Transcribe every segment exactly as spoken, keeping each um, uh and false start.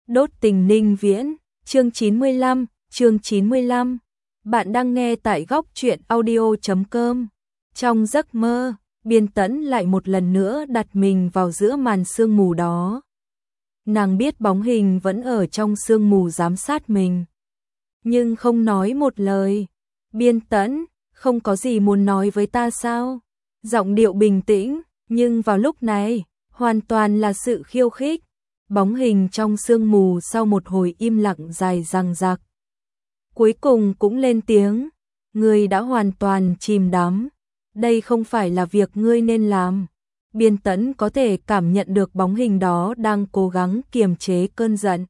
Đốt tình ninh viễn, chương chín mươi lăm, chương chín mươi lăm. Bạn đang nghe tại góc truyện audio chấm com. Trong giấc mơ, Biên Tẫn lại một lần nữa đặt mình vào giữa màn sương mù đó. Nàng biết bóng hình vẫn ở trong sương mù giám sát mình, nhưng không nói một lời. Biên Tẫn, không có gì muốn nói với ta sao? Giọng điệu bình tĩnh, nhưng vào lúc này, hoàn toàn là sự khiêu khích. Bóng hình trong sương mù sau một hồi im lặng dài dằng dặc, cuối cùng cũng lên tiếng, ngươi đã hoàn toàn chìm đắm, đây không phải là việc ngươi nên làm. Biên Tẫn có thể cảm nhận được bóng hình đó đang cố gắng kiềm chế cơn giận.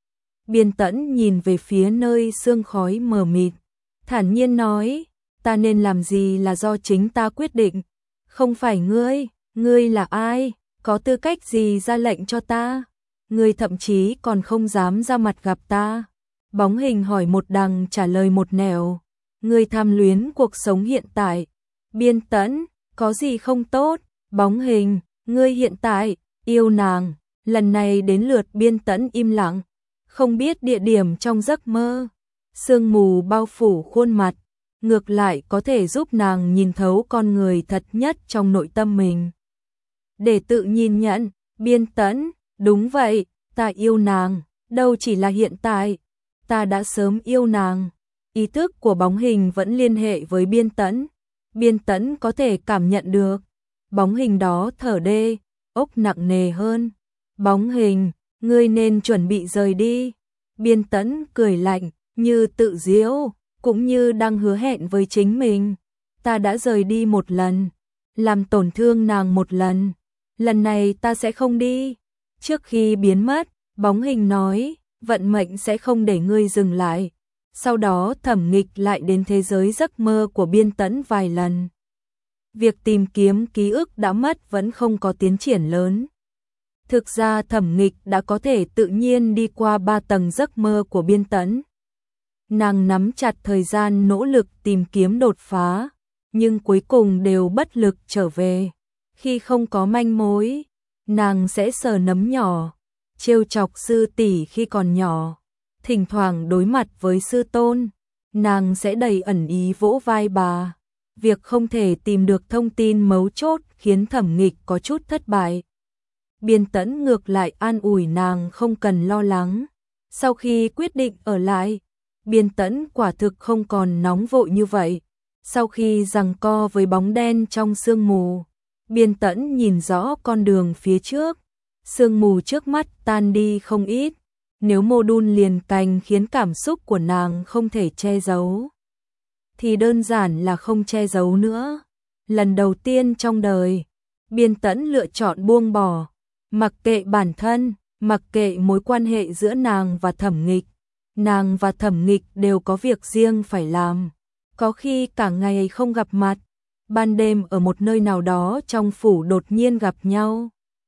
Biên Tẫn nhìn về phía nơi sương khói mờ mịt, thản nhiên nói, ta nên làm gì là do chính ta quyết định, không phải ngươi. Ngươi là ai, có tư cách gì ra lệnh cho ta? Ngươi thậm chí còn không dám ra mặt gặp ta. Bóng hình hỏi một đằng trả lời một nẻo. Ngươi tham luyến cuộc sống hiện tại. Biên Tẫn, có gì không tốt? Bóng hình, ngươi hiện tại yêu nàng. Lần này đến lượt Biên Tẫn im lặng, không biết địa điểm trong giấc mơ. Sương mù bao phủ khuôn mặt, ngược lại có thể giúp nàng nhìn thấu con người thật nhất trong nội tâm mình. Để tự nhìn nhận, Biên Tẫn, đúng vậy, ta yêu nàng, đâu chỉ là hiện tại, ta đã sớm yêu nàng. Ý thức của bóng hình vẫn liên hệ với Biên Tẫn. Biên Tẫn có thể cảm nhận được. Bóng hình đó thở đê, ốc nặng nề hơn. Bóng hình, ngươi nên chuẩn bị rời đi. Biên Tẫn cười lạnh, như tự giễu, cũng như đang hứa hẹn với chính mình. Ta đã rời đi một lần, làm tổn thương nàng một lần. Lần này ta sẽ không đi. Trước khi biến mất, bóng hình nói, vận mệnh sẽ không để ngươi dừng lại. Sau đó Thẩm Nghịch lại đến thế giới giấc mơ của Biên Tẫn vài lần. Việc tìm kiếm ký ức đã mất vẫn không có tiến triển lớn. Thực ra Thẩm Nghịch đã có thể tự nhiên đi qua ba tầng giấc mơ của Biên Tẫn. Nàng nắm chặt thời gian nỗ lực tìm kiếm đột phá, nhưng cuối cùng đều bất lực trở về. Khi không có manh mối, nàng sẽ sờ nấm nhỏ, trêu chọc sư tỷ khi còn nhỏ. Thỉnh thoảng đối mặt với sư tôn, nàng sẽ đầy ẩn ý vỗ vai bà. Việc không thể tìm được thông tin mấu chốt khiến Thẩm Nghịch có chút thất bại. Biên Tẫn ngược lại an ủi nàng không cần lo lắng. Sau khi quyết định ở lại, Biên Tẫn quả thực không còn nóng vội như vậy. Sau khi giằng co với bóng đen trong sương mù, Biên Tẫn nhìn rõ con đường phía trước. Sương mù trước mắt tan đi không ít. Nếu mô đun liền cành khiến cảm xúc của nàng không thể che giấu, thì đơn giản là không che giấu nữa. Lần đầu tiên trong đời, Biên Tẫn lựa chọn buông bỏ, mặc kệ bản thân, mặc kệ mối quan hệ giữa nàng và Thẩm Nghịch. Nàng và Thẩm Nghịch đều có việc riêng phải làm. Có khi cả ngày không gặp mặt, ban đêm ở một nơi nào đó trong phủ đột nhiên gặp nhau.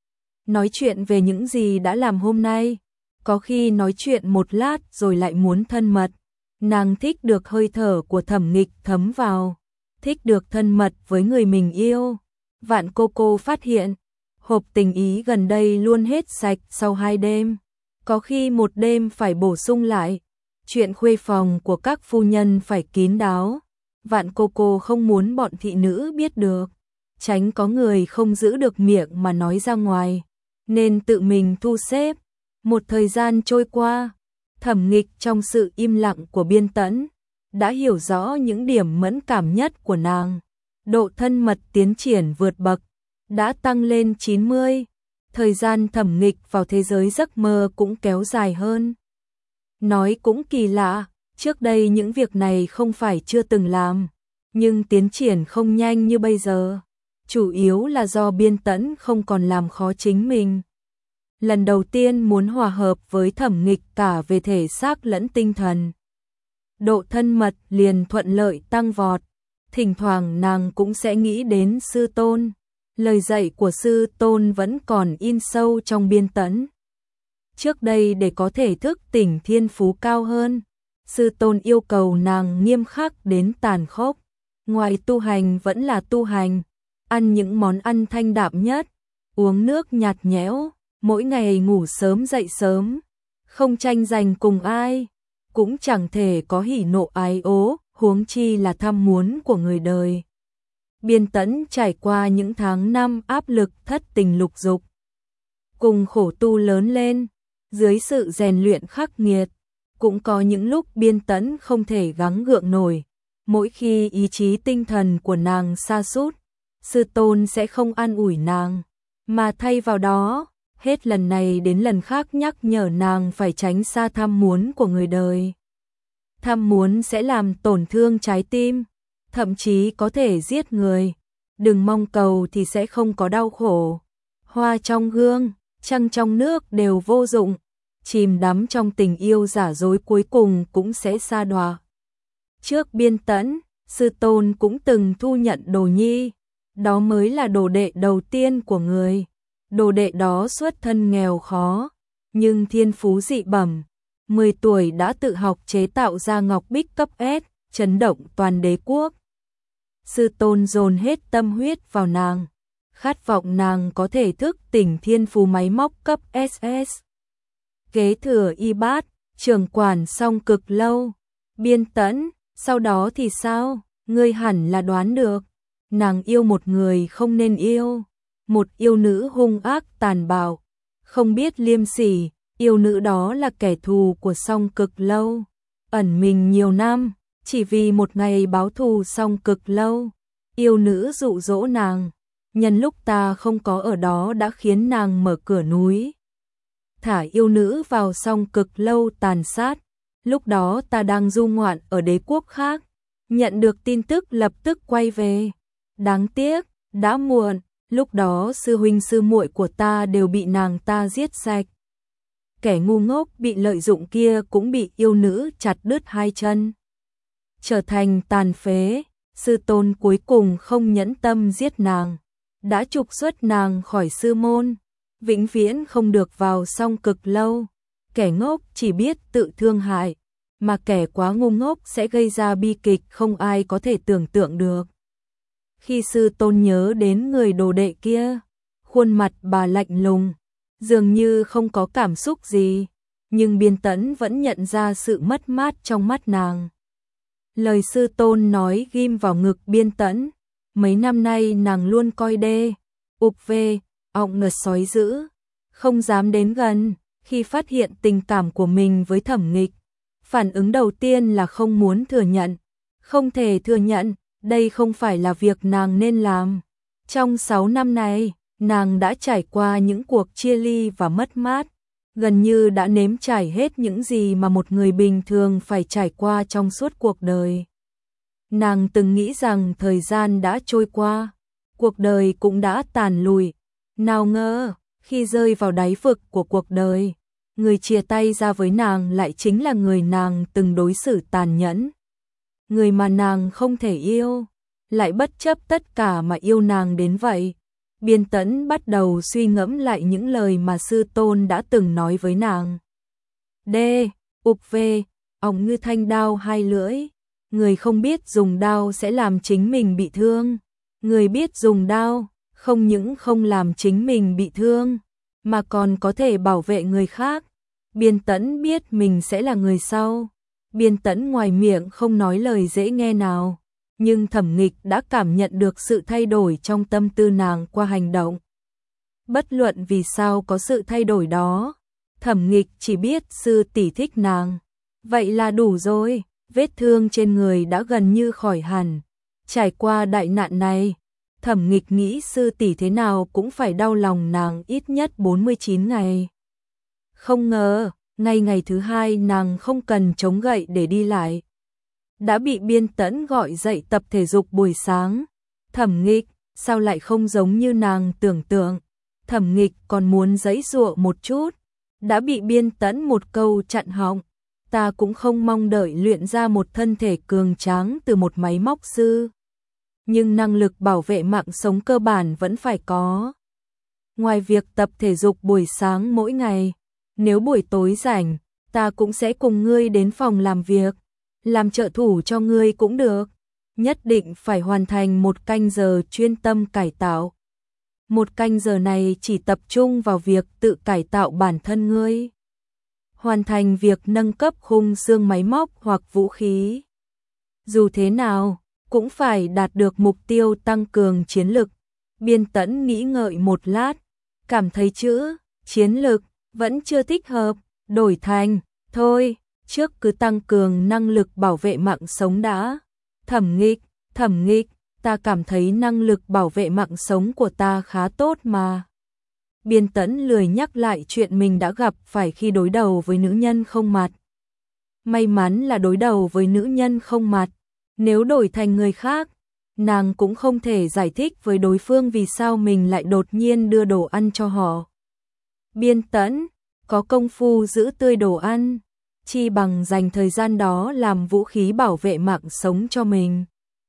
Nói chuyện về những gì đã làm hôm nay. Có khi nói chuyện một lát rồi lại muốn thân mật. Nàng thích được hơi thở của Thẩm Nghịch thấm vào, thích được thân mật với người mình yêu. Vạn cô cô phát hiện, hộp tình ý gần đây luôn hết sạch sau hai đêm. Có khi một đêm phải bổ sung lại. Chuyện khuê phòng của các phu nhân phải kín đáo. Vạn cô cô không muốn bọn thị nữ biết được, tránh có người không giữ được miệng mà nói ra ngoài, nên tự mình thu xếp. Một thời gian trôi qua, Thẩm Nghịch trong sự im lặng của Biên Tẫn đã hiểu rõ những điểm mẫn cảm nhất của nàng. Độ thân mật tiến triển vượt bậc, đã tăng lên chín mươi. Thời gian Thẩm Nghịch vào thế giới giấc mơ cũng kéo dài hơn. Nói cũng kỳ lạ, trước đây những việc này không phải chưa từng làm, nhưng tiến triển không nhanh như bây giờ. Chủ yếu là do Biên Tẫn không còn làm khó chính mình. Lần đầu tiên muốn hòa hợp với Thẩm Nghịch cả về thể xác lẫn tinh thần. Độ thân mật liền thuận lợi tăng vọt. Thỉnh thoảng nàng cũng sẽ nghĩ đến sư tôn. Lời dạy của sư tôn vẫn còn in sâu trong Biên Tẫn. Trước đây để có thể thức tỉnh thiên phú cao hơn, sư tôn yêu cầu nàng nghiêm khắc đến tàn khốc. Ngoài tu hành vẫn là tu hành, ăn những món ăn thanh đạm nhất, uống nước nhạt nhẽo, mỗi ngày ngủ sớm dậy sớm, không tranh giành cùng ai, cũng chẳng thể có hỉ nộ ái ố, huống chi là tham muốn của người đời. Biên Tẫn trải qua những tháng năm áp lực thất tình lục dục, cùng khổ tu lớn lên, dưới sự rèn luyện khắc nghiệt, cũng có những lúc Biên Tẫn không thể gắng gượng nổi. Mỗi khi ý chí tinh thần của nàng sa sút, sư tôn sẽ không an ủi nàng, mà thay vào đó, hết lần này đến lần khác nhắc nhở nàng phải tránh xa tham muốn của người đời. Tham muốn sẽ làm tổn thương trái tim, thậm chí có thể giết người. Đừng mong cầu thì sẽ không có đau khổ. Hoa trong gương, trăng trong nước đều vô dụng. Chìm đắm trong tình yêu giả dối cuối cùng cũng sẽ sa đọa. Trước Biên Tẫn, sư tôn cũng từng thu nhận đồ nhi. Đó mới là đồ đệ đầu tiên của người. Đồ đệ đó xuất thân nghèo khó, nhưng thiên phú dị bẩm. mười tuổi đã tự học chế tạo ra ngọc bích cấp S, chấn động toàn đế quốc. Sư tôn dồn hết tâm huyết vào nàng, khát vọng nàng có thể thức tỉnh thiên phú máy móc cấp ét ét. Kế thừa y bát, trưởng quản xong cực lâu. Biên Tẫn, sau đó thì sao? Ngươi hẳn là đoán được. Nàng yêu một người không nên yêu. Một yêu nữ hung ác tàn bạo, không biết liêm sỉ. Yêu nữ đó là kẻ thù của Song Cực Lâu, ẩn mình nhiều năm, chỉ vì một ngày báo thù Song Cực Lâu. Yêu nữ dụ dỗ nàng, nhân lúc ta không có ở đó đã khiến nàng mở cửa núi, thả yêu nữ vào Song Cực Lâu tàn sát. Lúc đó ta đang du ngoạn ở đế quốc khác, nhận được tin tức lập tức quay về. Đáng tiếc, đã muộn, lúc đó sư huynh sư muội của ta đều bị nàng ta giết sạch. Kẻ ngu ngốc bị lợi dụng kia cũng bị yêu nữ chặt đứt hai chân, trở thành tàn phế. Sư tôn cuối cùng không nhẫn tâm giết nàng, đã trục xuất nàng khỏi sư môn, vĩnh viễn không được vào Song Cực Lâu. Kẻ ngốc chỉ biết tự thương hại, mà kẻ quá ngu ngốc sẽ gây ra bi kịch không ai có thể tưởng tượng được. Khi sư tôn nhớ đến người đồ đệ kia, khuôn mặt bà lạnh lùng, dường như không có cảm xúc gì, nhưng Biên Tẫn vẫn nhận ra sự mất mát trong mắt nàng. Lời sư tôn nói ghim vào ngực Biên Tẫn. Mấy năm nay nàng luôn coi đê, ục về, ọng ngật sói dữ, không dám đến gần. Khi phát hiện tình cảm của mình với Thẩm Nghịch, phản ứng đầu tiên là không muốn thừa nhận. Không thể thừa nhận, đây không phải là việc nàng nên làm. Trong sáu năm này, nàng đã trải qua những cuộc chia ly và mất mát, gần như đã nếm trải hết những gì mà một người bình thường phải trải qua trong suốt cuộc đời. Nàng từng nghĩ rằng thời gian đã trôi qua, cuộc đời cũng đã tàn lụi. Nào ngờ, khi rơi vào đáy vực của cuộc đời, người chia tay ra với nàng lại chính là người nàng từng đối xử tàn nhẫn. Người mà nàng không thể yêu, lại bất chấp tất cả mà yêu nàng đến vậy. Biên Tẫn bắt đầu suy ngẫm lại những lời mà sư tôn đã từng nói với nàng. D, ục về, ỏng như thanh đao hai lưỡi. Người không biết dùng đao sẽ làm chính mình bị thương. Người biết dùng đao, không những không làm chính mình bị thương, mà còn có thể bảo vệ người khác. Biên Tẫn biết mình sẽ là người sau. Biên Tẫn ngoài miệng không nói lời dễ nghe nào, nhưng Thẩm Nghịch đã cảm nhận được sự thay đổi trong tâm tư nàng qua hành động. Bất luận vì sao có sự thay đổi đó, Thẩm Nghịch chỉ biết sư tỷ thích nàng. Vậy là đủ rồi, vết thương trên người đã gần như khỏi hẳn. Trải qua đại nạn này, Thẩm Nghịch nghĩ sư tỷ thế nào cũng phải đau lòng nàng ít nhất bốn mươi chín ngày. Không ngờ, ngay ngày thứ hai nàng không cần chống gậy để đi lại, đã bị Biên Tẫn gọi dậy tập thể dục buổi sáng. Thẩm Nghịch, sao lại không giống như nàng tưởng tượng? Thẩm Nghịch còn muốn giãy giụa một chút, đã bị Biên Tẫn một câu chặn họng. Ta cũng không mong đợi luyện ra một thân thể cường tráng từ một máy móc sư, nhưng năng lực bảo vệ mạng sống cơ bản vẫn phải có. Ngoài việc tập thể dục buổi sáng mỗi ngày, nếu buổi tối rảnh, ta cũng sẽ cùng ngươi đến phòng làm việc, làm trợ thủ cho ngươi cũng được. Nhất định phải hoàn thành một canh giờ chuyên tâm cải tạo. Một canh giờ này chỉ tập trung vào việc tự cải tạo bản thân ngươi. hoàn thành việc nâng cấp khung xương máy móc hoặc vũ khí. Dù thế nào, cũng phải đạt được mục tiêu tăng cường chiến lực. Biên Tẫn nghĩ ngợi một lát, cảm thấy chữ chiến lực vẫn chưa thích hợp, đổi thành thôi, trước cứ tăng cường năng lực bảo vệ mạng sống đã. Thẩm Nghịch, Thẩm Nghịch, ta cảm thấy năng lực bảo vệ mạng sống của ta khá tốt mà. Biên Tẫn lười nhắc lại chuyện mình đã gặp phải khi đối đầu với nữ nhân không mặt. May mắn là đối đầu với nữ nhân không mặt, nếu đổi thành người khác, nàng cũng không thể giải thích với đối phương vì sao mình lại đột nhiên đưa đồ ăn cho họ. Biên Tẫn, có công phu giữ tươi đồ ăn, chi bằng dành thời gian đó làm vũ khí bảo vệ mạng sống cho mình.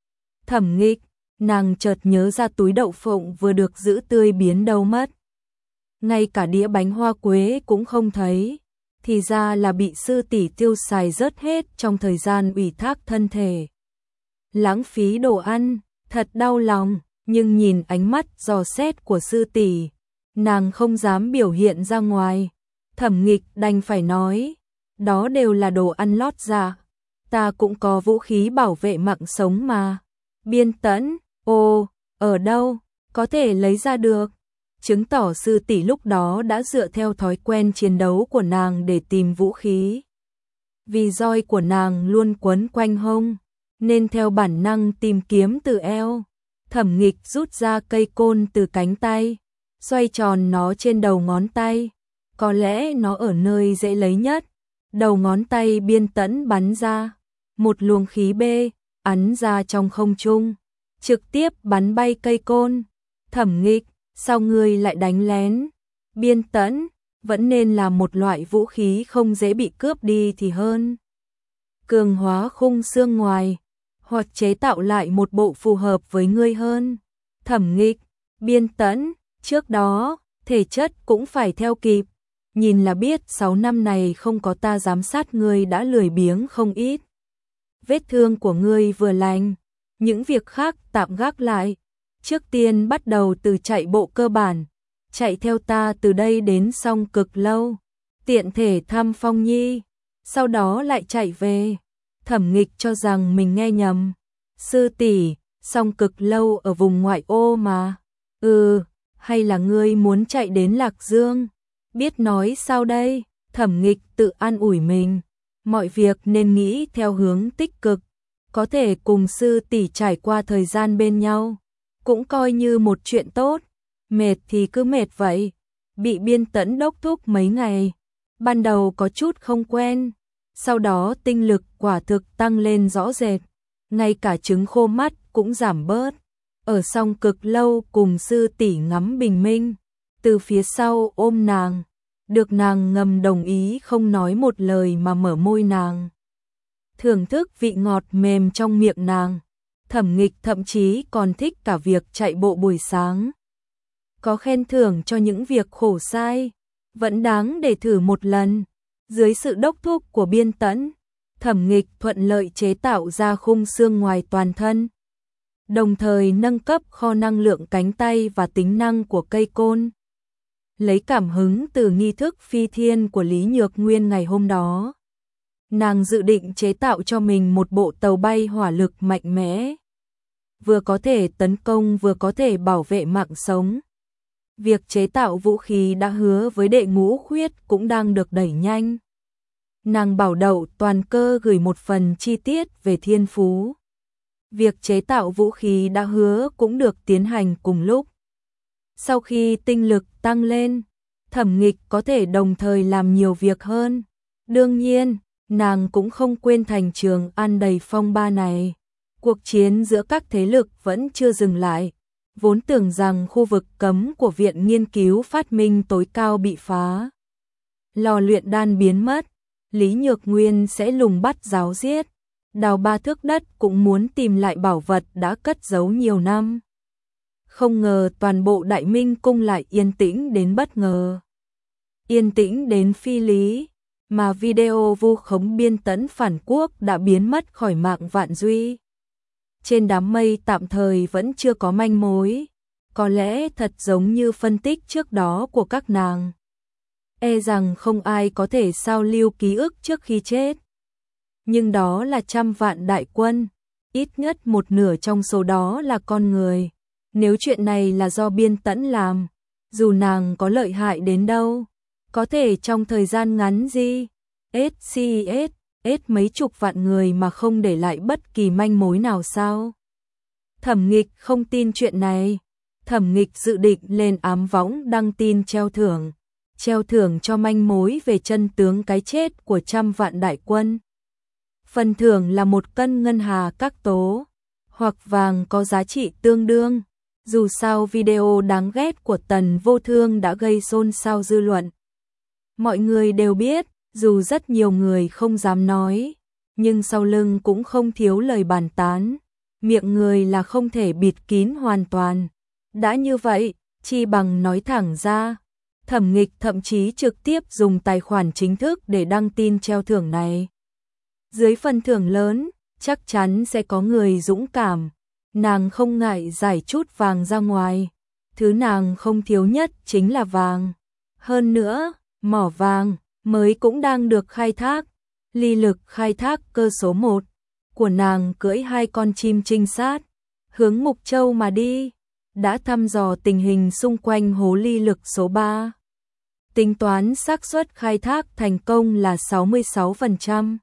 Thẩm Nghịch, nàng chợt nhớ ra túi đậu phộng vừa được giữ tươi biến đâu mất. Ngay cả đĩa bánh hoa quế cũng không thấy, thì ra là bị sư tỷ tiêu xài rớt hết trong thời gian ủy thác thân thể. Lãng phí đồ ăn, thật đau lòng, nhưng nhìn ánh mắt dò xét của sư tỷ, nàng không dám biểu hiện ra ngoài. Thẩm Nghịch đành phải nói, đó đều là đồ ăn lót dạ, ta cũng có vũ khí bảo vệ mạng sống mà. Biên Tẫn, ồ, ở đâu, có thể lấy ra được, chứng tỏ sư tỷ lúc đó đã dựa theo thói quen chiến đấu của nàng để tìm vũ khí. Vì roi của nàng luôn quấn quanh hông, nên theo bản năng tìm kiếm từ eo. Thẩm Nghịch rút ra cây côn từ cánh tay, xoay tròn nó trên đầu ngón tay, có lẽ nó ở nơi dễ lấy nhất. Đầu ngón tay Biên Tẫn bắn ra, một luồng khí bê, ấn ra trong không trung, trực tiếp bắn bay cây côn. Thẩm Nghịch, sao ngươi lại đánh lén? Biên Tẫn, vẫn nên là một loại vũ khí không dễ bị cướp đi thì hơn. Cường hóa khung xương ngoài, hoặc chế tạo lại một bộ phù hợp với ngươi hơn. Thẩm Nghịch, Biên Tẫn, trước đó, thể chất cũng phải theo kịp. Nhìn là biết sáu năm này không có ta giám sát ngươi đã lười biếng không ít. Vết thương của ngươi vừa lành, những việc khác tạm gác lại. Trước tiên bắt đầu từ chạy bộ cơ bản, chạy theo ta từ đây đến Song Cực Lâu, tiện thể thăm Phong Nhi, sau đó lại chạy về. Thẩm Nghịch cho rằng mình nghe nhầm. Sư tỷ, Song Cực Lâu ở vùng ngoại ô mà. Ừ, hay là ngươi muốn chạy đến Lạc Dương? Biết nói sao đây? Thẩm Nghịch tự an ủi mình, mọi việc nên nghĩ theo hướng tích cực, có thể cùng sư tỷ trải qua thời gian bên nhau, cũng coi như một chuyện tốt. Mệt thì cứ mệt vậy. Bị Biên Tẫn đốc thúc mấy ngày, ban đầu có chút không quen, sau đó tinh lực quả thực tăng lên rõ rệt, ngay cả chứng khô mắt cũng giảm bớt. Ở Song Cực Lâu cùng sư tỷ ngắm bình minh, từ phía sau ôm nàng, được nàng ngầm đồng ý không nói một lời mà mở môi nàng, thưởng thức vị ngọt mềm trong miệng nàng. Thẩm Nghịch thậm chí còn thích cả việc chạy bộ buổi sáng. Có khen thưởng cho những việc khổ sai, vẫn đáng để thử một lần. Dưới sự đốc thúc của Biên Tẫn, Thẩm Nghịch thuận lợi chế tạo ra khung xương ngoài toàn thân, đồng thời nâng cấp kho năng lượng cánh tay và tính năng của cây côn. Lấy cảm hứng từ nghi thức phi thiên của Lý Nhược Nguyên ngày hôm đó, nàng dự định chế tạo cho mình một bộ tàu bay hỏa lực mạnh mẽ, vừa có thể tấn công vừa có thể bảo vệ mạng sống. Việc chế tạo vũ khí đã hứa với Đệ Ngũ Khuyết cũng đang được đẩy nhanh. Nàng bảo Đậu Toàn Cơ gửi một phần chi tiết về thiên phú. Việc chế tạo vũ khí đã hứa cũng được tiến hành cùng lúc. Sau khi tinh lực tăng lên, Thẩm Nghịch có thể đồng thời làm nhiều việc hơn. Đương nhiên, nàng cũng không quên thành Trường An đầy phong ba này. Cuộc chiến giữa các thế lực vẫn chưa dừng lại. Vốn tưởng rằng khu vực cấm của Viện Nghiên cứu Phát minh tối cao bị phá, lò luyện đan biến mất, Lý Nhược Nguyên sẽ lùng bắt giáo giết, đào ba thước đất cũng muốn tìm lại bảo vật đã cất giấu nhiều năm. Không ngờ toàn bộ Đại Minh cung lại yên tĩnh đến bất ngờ. Yên tĩnh đến phi lý, mà video vu khống Biên Tẫn phản quốc đã biến mất khỏi mạng vạn duy. Trên đám mây tạm thời vẫn chưa có manh mối, có lẽ thật giống như phân tích trước đó của các nàng. e rằng không ai có thể sao lưu ký ức trước khi chết. Nhưng đó là trăm vạn đại quân, ít nhất một nửa trong số đó là con người. Nếu chuyện này là do Biên Tẫn làm, dù nàng có lợi hại đến đâu, có thể trong thời gian ngắn gì, ét xê ét, ét mấy chục vạn người mà không để lại bất kỳ manh mối nào sao? Thẩm Nghịch không tin chuyện này. Thẩm Nghịch dự định lên ám võng đăng tin treo thưởng, treo thưởng cho manh mối về chân tướng cái chết của trăm vạn đại quân. Phần thưởng là một cân ngân hà các tố, hoặc vàng có giá trị tương đương. Dù sao video đáng ghét của Tần Vô Thương đã gây xôn xao dư luận. Mọi người đều biết, dù rất nhiều người không dám nói, nhưng sau lưng cũng không thiếu lời bàn tán. Miệng người là không thể bịt kín hoàn toàn. Đã như vậy, chi bằng nói thẳng ra. Thẩm Nghịch thậm chí trực tiếp dùng tài khoản chính thức để đăng tin treo thưởng này. Dưới phần thưởng lớn, chắc chắn sẽ có người dũng cảm. Nàng không ngại giải chút vàng ra ngoài. Thứ nàng không thiếu nhất chính là vàng. Hơn nữa, mỏ vàng mới cũng đang được khai thác. Ly Lực khai thác cơ số một của nàng cưỡi hai con chim trinh sát, hướng Mục Châu mà đi, đã thăm dò tình hình xung quanh hố Ly Lực số ba. Tính toán xác suất khai thác thành công là sáu mươi sáu phần trăm.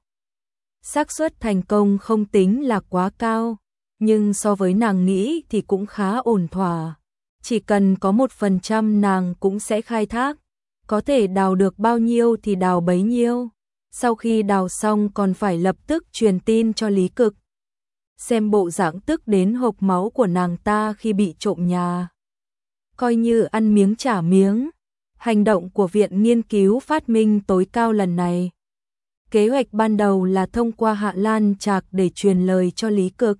Xác suất thành công không tính là quá cao, nhưng so với nàng nghĩ thì cũng khá ổn thỏa. Chỉ cần có một phần trăm nàng cũng sẽ khai thác, có thể đào được bao nhiêu thì đào bấy nhiêu. Sau khi đào xong còn phải lập tức truyền tin cho Lý Cực. Xem bộ dạng tức đến hộc máu của nàng ta khi bị trộm nhà. Coi như ăn miếng trả miếng. Hành động của Viện Nghiên cứu Phát minh tối cao lần này. Kế hoạch ban đầu là thông qua Hạ Lan Trạc để truyền lời cho Lý Cực.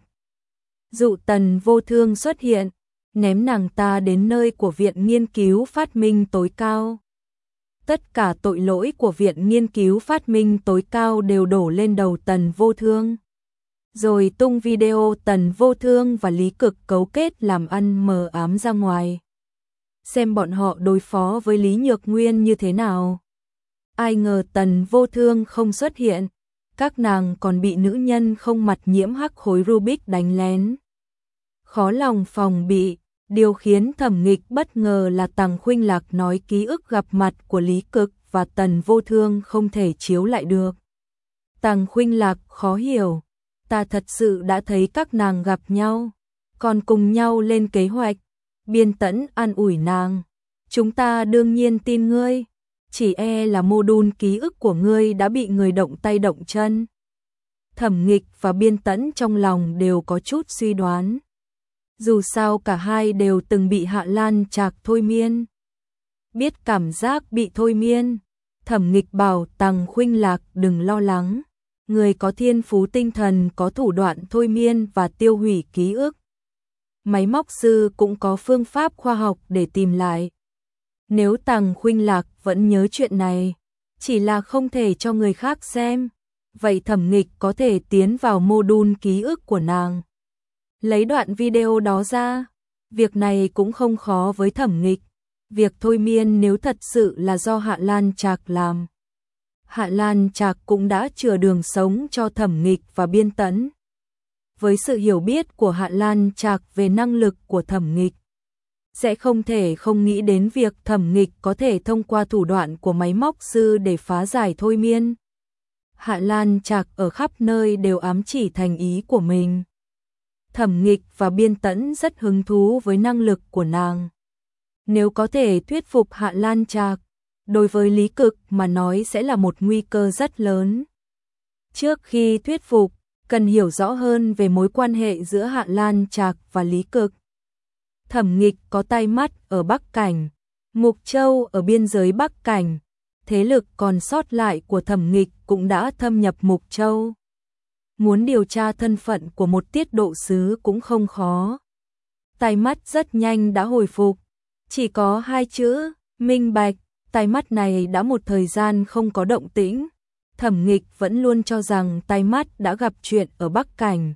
Dụ Tần Vô Thương xuất hiện, ném nàng ta đến nơi của Viện Nghiên cứu Phát minh tối cao. Tất cả tội lỗi của Viện Nghiên cứu Phát minh tối cao đều đổ lên đầu Tần Vô Thương. Rồi tung video Tần Vô Thương và Lý Cực cấu kết làm ăn mờ ám ra ngoài. Xem bọn họ đối phó với Lý Nhược Nguyên như thế nào. Ai ngờ Tần Vô Thương không xuất hiện, các nàng còn bị nữ nhân không mặt nhiễm hắc khối Rubik đánh lén. Khó lòng phòng bị, điều khiến Thẩm Nghịch bất ngờ là Tằng Khuynh Lạc nói ký ức gặp mặt của Lý Cực và Tần Vô Thương không thể chiếu lại được. Tằng Khuynh Lạc khó hiểu, ta thật sự đã thấy các nàng gặp nhau, còn cùng nhau lên kế hoạch. Biên Tẫn an ủi nàng, chúng ta đương nhiên tin ngươi, chỉ e là mô đun ký ức của ngươi đã bị người động tay động chân. Thẩm Nghịch và Biên Tẫn trong lòng đều có chút suy đoán. Dù sao cả hai đều từng bị Hạ Lan Trạc thôi miên. Biết cảm giác bị thôi miên, Thẩm Nghịch bảo Tằng Khuynh Lạc đừng lo lắng. Người có thiên phú tinh thần có thủ đoạn thôi miên và tiêu hủy ký ức. Máy móc sư cũng có phương pháp khoa học để tìm lại. Nếu Tằng Khuynh Lạc vẫn nhớ chuyện này, chỉ là không thể cho người khác xem, vậy Thẩm Nghịch có thể tiến vào mô đun ký ức của nàng. Lấy đoạn video đó ra, việc này cũng không khó với Thẩm Nghịch. Việc thôi miên nếu thật sự là do Hạ Lan Trạc làm, Hạ Lan Trạc cũng đã chừa đường sống cho Thẩm Nghịch và Biên Tẫn. Với sự hiểu biết của Hạ Lan Trạc về năng lực của Thẩm Nghịch, sẽ không thể không nghĩ đến việc Thẩm Nghịch có thể thông qua thủ đoạn của máy móc sư để phá giải thôi miên. Hạ Lan Trạc ở khắp nơi đều ám chỉ thành ý của mình. Thẩm Nghịch và Biên Tẫn rất hứng thú với năng lực của nàng. Nếu có thể thuyết phục Hạ Lan Trạc, đối với Lý Cực mà nói sẽ là một nguy cơ rất lớn. Trước khi thuyết phục, cần hiểu rõ hơn về mối quan hệ giữa Hạ Lan Trạc và Lý Cực. Thẩm Nghịch có tai mắt ở Bắc Cảnh, Mục Châu ở biên giới Bắc Cảnh, thế lực còn sót lại của Thẩm Nghịch cũng đã thâm nhập Mục Châu. Muốn điều tra thân phận của một tiết độ sứ cũng không khó. Tai mắt rất nhanh đã hồi phục, chỉ có hai chữ, minh bạch. Tai mắt này đã một thời gian không có động tĩnh. Thẩm Nghịch vẫn luôn cho rằng tai mắt đã gặp chuyện ở Bắc Cảnh.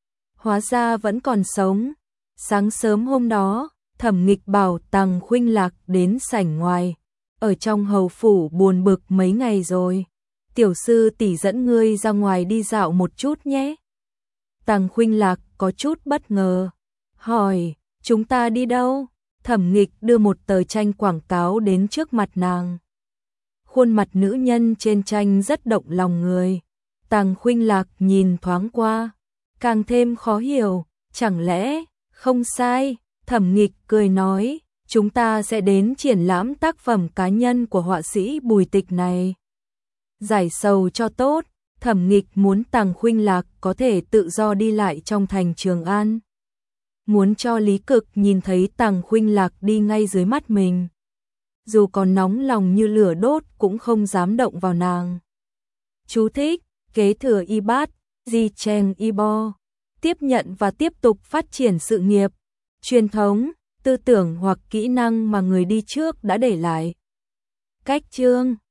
Hóa ra vẫn còn sống. Sáng sớm hôm đó, Thẩm Nghịch bảo Tằng Khuynh Lạc đến sảnh ngoài, ở trong hầu phủ buồn bực mấy ngày rồi. Tiểu sư tỷ dẫn ngươi ra ngoài đi dạo một chút nhé. Tàng Khuynh Lạc có chút bất ngờ, hỏi, chúng ta đi đâu? Thẩm Nghịch đưa một tờ tranh quảng cáo đến trước mặt nàng. Khuôn mặt nữ nhân trên tranh rất động lòng người. Tàng Khuynh Lạc nhìn thoáng qua, càng thêm khó hiểu, chẳng lẽ, không sai, Thẩm Nghịch cười nói, chúng ta sẽ đến triển lãm tác phẩm cá nhân của họa sĩ Bùi Tịch này. Giải sầu cho tốt, Thẩm Nghịch muốn Tàng Khuynh Lạc có thể tự do đi lại trong thành Trường An. Muốn cho Lý Cực nhìn thấy Tàng Khuynh Lạc đi ngay dưới mắt mình. Dù còn nóng lòng như lửa đốt cũng không dám động vào nàng. Chú thích, kế thừa y bát, di cheng y bo. Tiếp nhận và tiếp tục phát triển sự nghiệp, truyền thống, tư tưởng hoặc kỹ năng mà người đi trước đã để lại. Cách chương